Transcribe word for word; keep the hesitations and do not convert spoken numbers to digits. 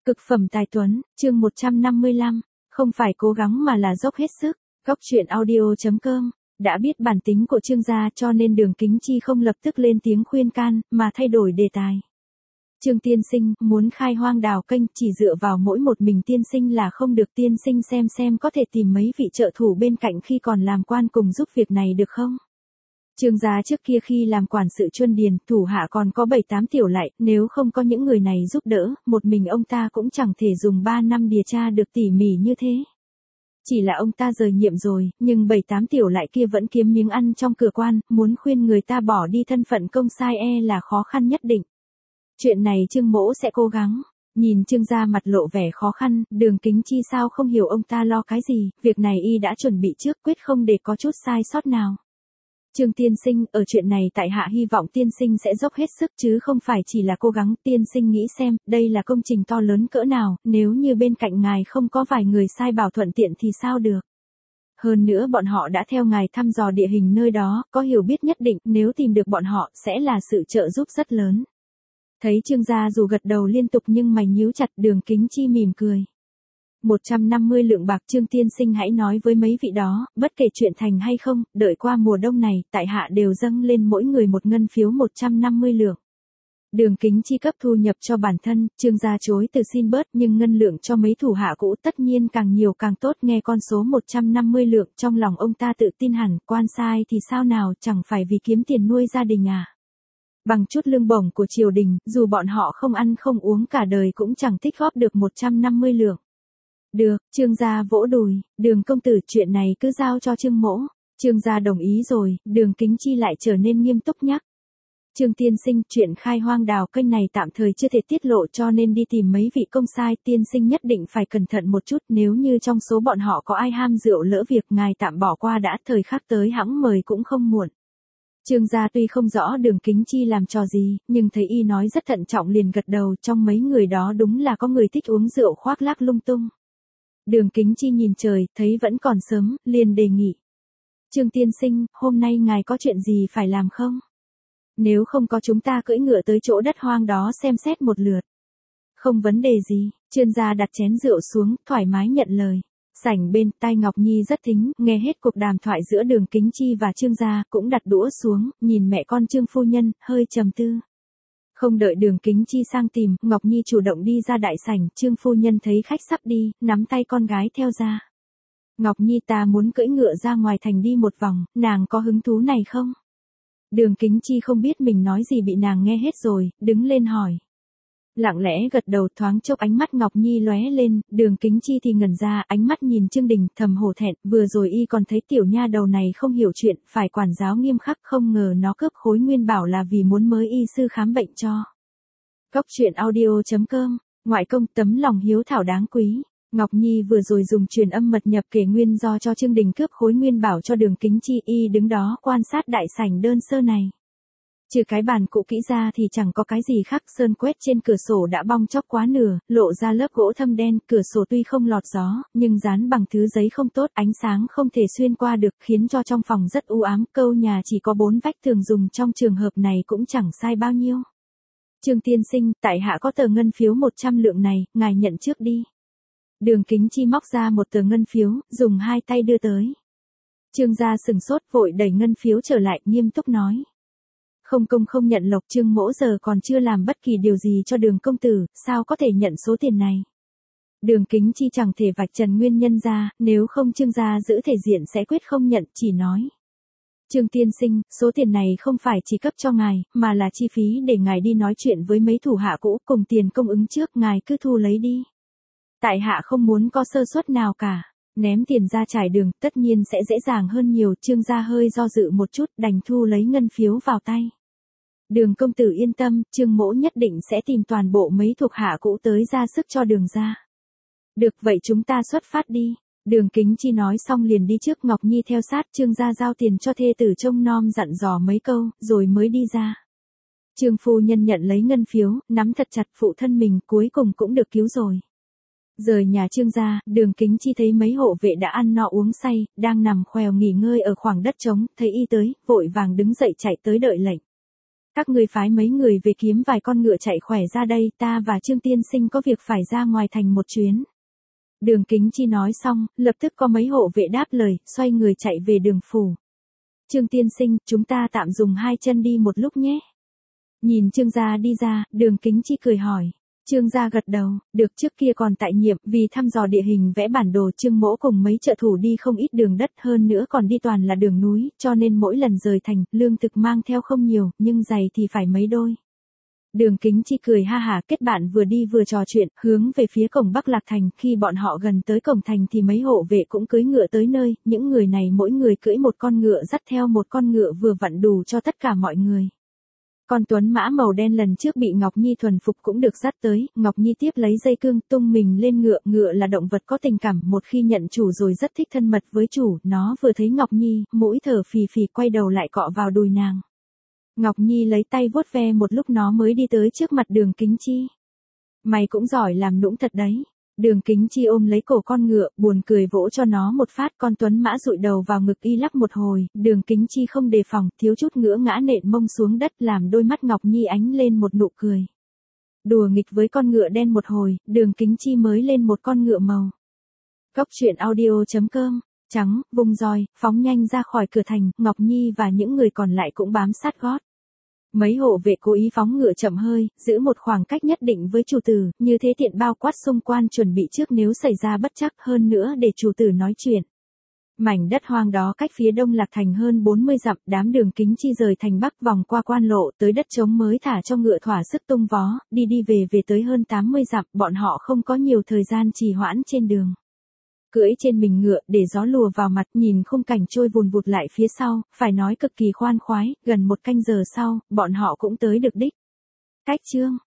Cực phẩm tài tuấn, chương một trăm năm mươi lăm, không phải cố gắng mà là dốc hết sức. Góc truyện audio chấm com, đã biết bản tính của Trương gia cho nên Đường Kính Chi không lập tức lên tiếng khuyên can, mà thay đổi đề tài. Trương tiên sinh, muốn khai hoang đào kênh chỉ dựa vào mỗi một mình tiên sinh là không được, tiên sinh xem xem có thể tìm mấy vị trợ thủ bên cạnh khi còn làm quan cùng giúp việc này được không? Trương gia trước kia khi làm quản sự Chuân Điền, thủ hạ còn có bảy tám tiểu lại, nếu không có những người này giúp đỡ, một mình ông ta cũng chẳng thể dùng ba năm điều tra được tỉ mỉ như thế. Chỉ là ông ta rời nhiệm rồi, nhưng bảy tám tiểu lại kia vẫn kiếm miếng ăn trong cửa quan, muốn khuyên người ta bỏ đi thân phận công sai e là khó khăn nhất định. Chuyện này Trương mỗ sẽ cố gắng. Nhìn Trương gia mặt lộ vẻ khó khăn, Đường Kính Chi sao không hiểu ông ta lo cái gì, việc này y đã chuẩn bị trước, quyết không để có chút sai sót nào. Trương tiên sinh, ở chuyện này tại hạ hy vọng tiên sinh sẽ dốc hết sức chứ không phải chỉ là cố gắng. Tiên sinh nghĩ xem, đây là công trình to lớn cỡ nào, nếu như bên cạnh ngài không có vài người sai bảo thuận tiện thì sao được. Hơn nữa bọn họ đã theo ngài thăm dò địa hình nơi đó, có hiểu biết nhất định, nếu tìm được bọn họ sẽ là sự trợ giúp rất lớn. Thấy Trương gia dù gật đầu liên tục nhưng mày nhíu chặt, Đường Kính Chi mỉm cười. một trăm năm mươi lượng bạc, Trương tiên sinh hãy nói với mấy vị đó, bất kể chuyện thành hay không, đợi qua mùa đông này, tại hạ đều dâng lên mỗi người một ngân phiếu một trăm năm mươi lượng. Đường Kính Chi cấp thu nhập cho bản thân, Trương gia chối từ xin bớt, nhưng ngân lượng cho mấy thủ hạ cũ tất nhiên càng nhiều càng tốt. Nghe con số một trăm năm mươi lượng, trong lòng ông ta tự tin hẳn, quan sai thì sao nào, chẳng phải vì kiếm tiền nuôi gia đình à. Bằng chút lương bổng của triều đình, dù bọn họ không ăn không uống cả đời cũng chẳng tích góp được một trăm năm mươi lượng. Được, Trương gia vỗ đùi, Đường công tử, chuyện này cứ giao cho Trương mỗ. Trương gia đồng ý rồi, Đường Kính Chi lại trở nên nghiêm túc nhắc. Trương tiên sinh, chuyện khai hoang đào kênh này tạm thời chưa thể tiết lộ cho nên đi tìm mấy vị công sai, tiên sinh nhất định phải cẩn thận một chút, nếu như trong số bọn họ có ai ham rượu lỡ việc ngài tạm bỏ qua đã, thời khắc tới hẵng mời cũng không muộn. Trương gia tuy không rõ Đường Kính Chi làm trò gì, nhưng thấy y nói rất thận trọng liền gật đầu, trong mấy người đó đúng là có người thích uống rượu khoác lác lung tung. Đường Kính Chi nhìn trời, thấy vẫn còn sớm, liền đề nghị. Trương tiên sinh, hôm nay ngài có chuyện gì phải làm không? Nếu không có chúng ta cưỡi ngựa tới chỗ đất hoang đó xem xét một lượt. Không vấn đề gì, Trương gia đặt chén rượu xuống, thoải mái nhận lời. Sảnh bên, tai Ngọc Nhi rất thính, nghe hết cuộc đàm thoại giữa Đường Kính Chi và Trương gia, cũng đặt đũa xuống, nhìn mẹ con Trương phu nhân, hơi trầm tư. Không đợi Đường Kính Chi sang tìm, Ngọc Nhi chủ động đi ra đại sảnh, Trương phu nhân thấy khách sắp đi, nắm tay con gái theo ra. Ngọc Nhi, ta muốn cưỡi ngựa ra ngoài thành đi một vòng, nàng có hứng thú này không? Đường Kính Chi không biết mình nói gì bị nàng nghe hết rồi, đứng lên hỏi. Lặng lẽ gật đầu, thoáng chốc ánh mắt Ngọc Nhi lóe lên, Đường Kính Chi thì ngẩn ra, ánh mắt nhìn Trương Đình, thầm hổ thẹn, vừa rồi y còn thấy tiểu nha đầu này không hiểu chuyện, phải quản giáo nghiêm khắc, không ngờ nó cướp khối nguyên bảo là vì muốn mới y sư khám bệnh cho. Góc truyện audio chấm com, ngoại công, tấm lòng hiếu thảo đáng quý. Ngọc Nhi vừa rồi dùng truyền âm mật nhập kể nguyên do cho Trương Đình cướp khối nguyên bảo cho Đường Kính Chi, y đứng đó quan sát đại sảnh đơn sơ này. Trừ cái bàn cũ kỹ ra thì chẳng có cái gì khác, sơn quét trên cửa sổ đã bong chóc quá nửa, lộ ra lớp gỗ thâm đen, cửa sổ tuy không lọt gió, nhưng dán bằng thứ giấy không tốt, ánh sáng không thể xuyên qua được, khiến cho trong phòng rất u ám, câu nhà chỉ có bốn vách tường dùng trong trường hợp này cũng chẳng sai bao nhiêu. Trương tiên sinh, tại hạ có tờ ngân phiếu một trăm lượng này, ngài nhận trước đi. Đường Kính Chi móc ra một tờ ngân phiếu, dùng hai tay đưa tới. Trương gia sừng sốt, vội đẩy ngân phiếu trở lại, nghiêm túc nói. Không công không nhận lộc, Trương mỗ giờ còn chưa làm bất kỳ điều gì cho Đường công tử, sao có thể nhận số tiền này. Đường Kính Chi chẳng thể vạch trần nguyên nhân ra, nếu không Trương gia giữ thể diện sẽ quyết không nhận, chỉ nói. Trương tiên sinh, số tiền này không phải chỉ cấp cho ngài, mà là chi phí để ngài đi nói chuyện với mấy thủ hạ cũ, cùng tiền công ứng trước, ngài cứ thu lấy đi. Tại hạ không muốn có sơ suất nào cả. Ném tiền ra trải đường, tất nhiên sẽ dễ dàng hơn nhiều. Trương gia hơi do dự một chút, đành thu lấy ngân phiếu vào tay. Đường công tử yên tâm, Trương mỗ nhất định sẽ tìm toàn bộ mấy thuộc hạ cũ tới ra sức cho Đường gia. Được vậy chúng ta xuất phát đi. Đường Kính Chi nói xong liền đi trước, Ngọc Nhi theo sát. Trương gia giao tiền cho thê tử trông nom dặn dò mấy câu, rồi mới đi ra. Trương phu nhân nhận lấy ngân phiếu, nắm thật chặt, phụ thân mình cuối cùng cũng được cứu rồi. Rời nhà Trương gia, Đường Kính Chi thấy mấy hộ vệ đã ăn no uống say, đang nằm khoèo nghỉ ngơi ở khoảng đất trống, thấy y tới, vội vàng đứng dậy chạy tới đợi lệnh. Các ngươi phái mấy người về kiếm vài con ngựa chạy khỏe ra đây, ta và Trương tiên sinh có việc phải ra ngoài thành một chuyến. Đường Kính Chi nói xong, lập tức có mấy hộ vệ đáp lời, xoay người chạy về đường phủ. Trương tiên sinh, chúng ta tạm dùng hai chân đi một lúc nhé. Nhìn Trương gia đi ra, Đường Kính Chi cười hỏi. Trương gia gật đầu, được, trước kia còn tại nhiệm, vì thăm dò địa hình vẽ bản đồ Trương Mỗ cùng mấy trợ thủ đi không ít đường đất, hơn nữa còn đi toàn là đường núi, cho nên mỗi lần rời thành, lương thực mang theo không nhiều, nhưng giày thì phải mấy đôi. Đường Kính Chi cười ha hả, kết bạn vừa đi vừa trò chuyện, hướng về phía cổng Bắc Lạc Thành. Khi bọn họ gần tới cổng thành thì mấy hộ vệ cũng cưỡi ngựa tới nơi, những người này mỗi người cưỡi một con ngựa dắt theo một con ngựa vừa vặn đủ cho tất cả mọi người. Con tuấn mã màu đen lần trước bị Ngọc Nhi thuần phục cũng được dắt tới, Ngọc Nhi tiếp lấy dây cương tung mình lên ngựa, ngựa là động vật có tình cảm, một khi nhận chủ rồi rất thích thân mật với chủ, nó vừa thấy Ngọc Nhi, mũi thở phì phì quay đầu lại cọ vào đùi nàng. Ngọc Nhi lấy tay vuốt ve một lúc nó mới đi tới trước mặt Đường Kính Chi. Mày cũng giỏi làm nũng thật đấy. Đường Kính Chi ôm lấy cổ con ngựa, buồn cười vỗ cho nó một phát, con tuấn mã dụi đầu vào ngực y lắc một hồi, Đường Kính Chi không đề phòng, thiếu chút ngửa ngã nện mông xuống đất, làm đôi mắt Ngọc Nhi ánh lên một nụ cười. Đùa nghịch với con ngựa đen một hồi, Đường Kính Chi mới lên một con ngựa màu. Cốc truyện audio chấm com, trắng, vùng roi, phóng nhanh ra khỏi cửa thành, Ngọc Nhi và những người còn lại cũng bám sát gót. Mấy hộ vệ cố ý phóng ngựa chậm hơi, giữ một khoảng cách nhất định với chủ tử, như thế tiện bao quát xung quanh chuẩn bị trước nếu xảy ra bất trắc, hơn nữa để chủ tử nói chuyện. Mảnh đất hoang đó cách phía đông Lạc Thành hơn bốn mươi dặm, đám Đường Kính Chi rời thành bắc vòng qua quan lộ tới đất trống mới thả cho ngựa thỏa sức tung vó, đi đi về về tới hơn tám mươi dặm, bọn họ không có nhiều thời gian trì hoãn trên đường. Cưỡi trên mình ngựa để gió lùa vào mặt, nhìn khung cảnh trôi vùn vụt lại phía sau, phải nói cực kỳ khoan khoái, gần một canh giờ sau, bọn họ cũng tới được đích. Cách chương